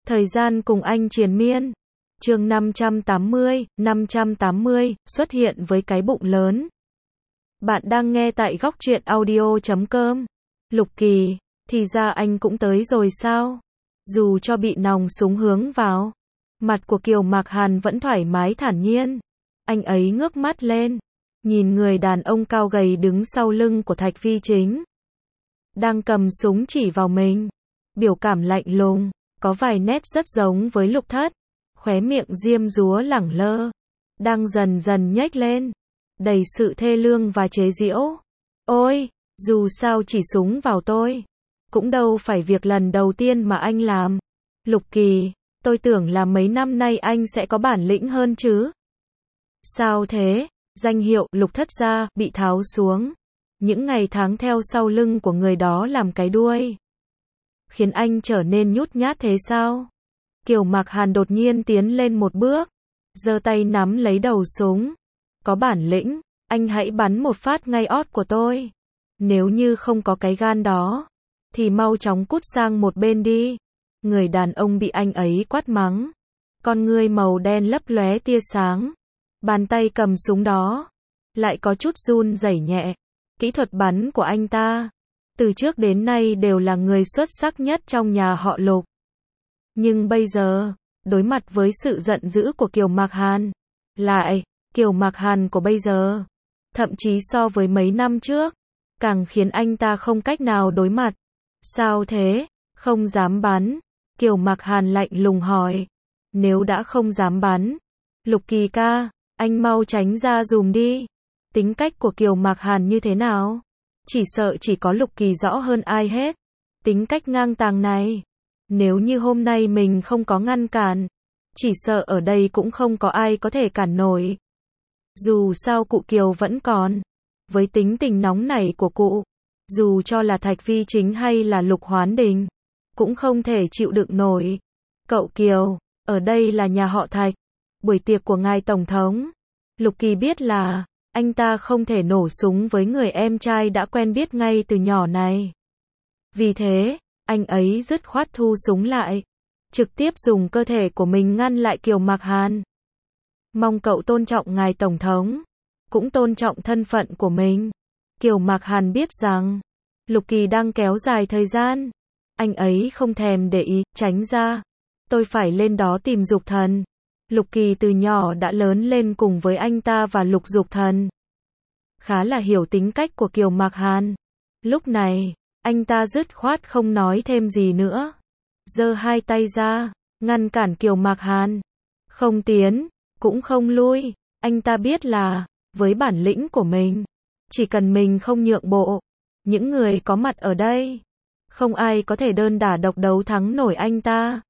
Thời gian cùng anh triền miên. Chương 580, xuất hiện với cái bụng lớn. Bạn đang nghe tại góc truyện audio.com. Lục Kỳ, thì ra anh cũng tới rồi sao? Dù cho bị nòng súng hướng vào, mặt của Kiều Mạc Hàn vẫn thoải mái thản nhiên. Anh ấy ngước mắt lên, nhìn người đàn ông cao gầy đứng sau lưng của Thạch Vi Chính, đang cầm súng chỉ vào mình. Biểu cảm lạnh lùng, có vài nét rất giống với Lục Thất. Khóe miệng diêm dúa lẳng lơ, đang dần dần nhếch lên, đầy sự thê lương và chế giễu. Ôi, dù sao chỉ súng vào tôi, cũng đâu phải việc lần đầu tiên mà anh làm. Lục Kỳ, tôi tưởng là mấy năm nay anh sẽ có bản lĩnh hơn chứ. Sao thế? Danh hiệu Lục Thất gia bị tháo xuống. Những ngày tháng theo sau lưng của người đó làm cái đuôi, khiến anh trở nên nhút nhát thế sao? Kiều Mạc Hàn đột nhiên tiến lên một bước, giơ tay nắm lấy đầu súng. Có bản lĩnh, anh hãy bắn một phát ngay ót của tôi. Nếu như không có cái gan đó, thì mau chóng cút sang một bên đi. Người đàn ông bị anh ấy quát mắng, con ngươi màu đen lấp lóe tia sáng. Bàn tay cầm súng đó lại có chút run rẩy nhẹ. Kỹ thuật bắn của anh ta từ trước đến nay đều là người xuất sắc nhất trong nhà họ Lục. Nhưng bây giờ, đối mặt với sự giận dữ của Kiều Mạc Hàn, Kiều Mạc Hàn của bây giờ, thậm chí so với mấy năm trước, càng khiến anh ta không cách nào đối mặt. Sao thế? Không dám bắn? Kiều Mạc Hàn lạnh lùng hỏi. Nếu đã không dám bắn, Lục Kỳ ca, anh mau tránh ra dùm đi. Tính cách của Kiều Mạc Hàn như thế nào? Chỉ sợ chỉ có Lục Kỳ rõ hơn ai hết. Tính cách ngang tàng này, nếu như hôm nay mình không có ngăn cản, chỉ sợ ở đây cũng không có ai có thể cản nổi. Dù sao cụ Kiều vẫn còn. Với tính tình nóng nảy của cụ, dù cho là Thạch Vi Chính hay là Lục Hoán Đình, cũng không thể chịu đựng nổi. Cậu Kiều, ở đây là nhà họ Thạch, buổi tiệc của ngài Tổng thống. Lục Kỳ biết là anh ta không thể nổ súng với người em trai đã quen biết ngay từ nhỏ này. Vì thế, anh ấy dứt khoát thu súng lại, trực tiếp dùng cơ thể của mình ngăn lại Kiều Mạc Hàn. Mong cậu tôn trọng ngài Tổng thống, cũng tôn trọng thân phận của mình. Kiều Mạc Hàn biết rằng Lục Kỳ đang kéo dài thời gian. Anh ấy không thèm để ý, tránh ra. Tôi phải lên đó tìm Dục Thần. Lục Kỳ từ nhỏ đã lớn lên cùng với anh ta và Lục Dục Thần, khá là hiểu tính cách của Kiều Mạc Hàn. Lúc này, anh ta dứt khoát không nói thêm gì nữa, giơ hai tay ra, ngăn cản Kiều Mạc Hàn. Không tiến, cũng không lui. Anh ta biết là, với bản lĩnh của mình, chỉ cần mình không nhượng bộ, những người có mặt ở đây, không ai có thể đơn đả độc đấu thắng nổi anh ta.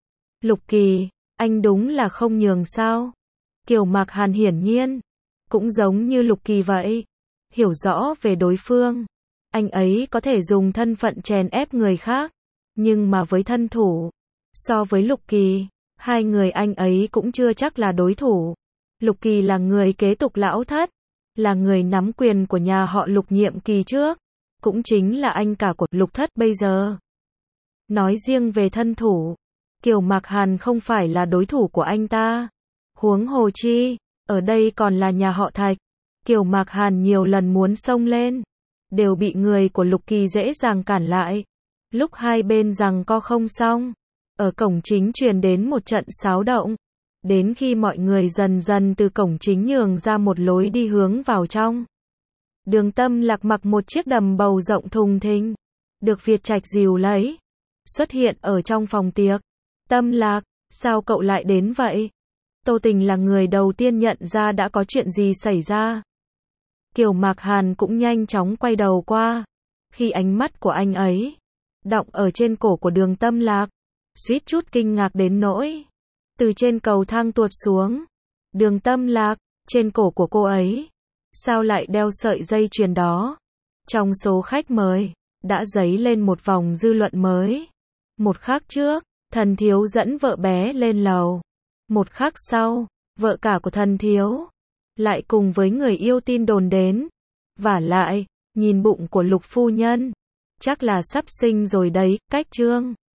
Lục Kỳ, anh đúng là không nhường sao? Kiều Mạc Hàn hiển nhiên cũng giống như Lục Kỳ vậy, hiểu rõ về đối phương. Anh ấy có thể dùng thân phận chèn ép người khác, nhưng mà với thân thủ, so với Lục Kỳ, hai người anh ấy cũng chưa chắc là đối thủ. Lục Kỳ là người kế tục lão Thất, là người nắm quyền của nhà họ Lục nhiệm kỳ trước, cũng chính là anh cả của Lục Thất bây giờ. Nói riêng về thân thủ, Kiều Mạc Hàn không phải là đối thủ của anh ta. Huống hồ chi, ở đây còn là nhà họ Thạch. Kiều Mạc Hàn nhiều lần muốn xông lên, đều bị người của Lục Kỳ dễ dàng cản lại. Lúc hai bên giằng co không xong, ở cổng chính truyền đến một trận xáo động. Đến khi mọi người dần dần từ cổng chính nhường ra một lối đi hướng vào trong. Đường Tâm Lạc mặc một chiếc đầm bầu rộng thùng thình, được Việt Trạch dìu lấy, xuất hiện ở trong phòng tiệc. Tâm Lạc, sao cậu lại đến vậy? Tô Tình là người đầu tiên nhận ra đã có chuyện gì xảy ra. Kiều Mạc Hàn cũng nhanh chóng quay đầu qua, khi ánh mắt của anh ấy đọng ở trên cổ của Đường Tâm Lạc, suýt chút kinh ngạc đến nỗi từ trên cầu thang tuột xuống. Đường Tâm Lạc, trên cổ của cô ấy, sao lại đeo sợi dây chuyền đó? Trong số khách mời, đã dấy lên một vòng dư luận mới. Một khắc trước, Thần Thiếu dẫn vợ bé lên lầu. Một khắc sau, vợ cả của Thần Thiếu lại cùng với người yêu tin đồn đến. Vả lại, nhìn bụng của Lục phu nhân, chắc là sắp sinh rồi đấy. Cách chương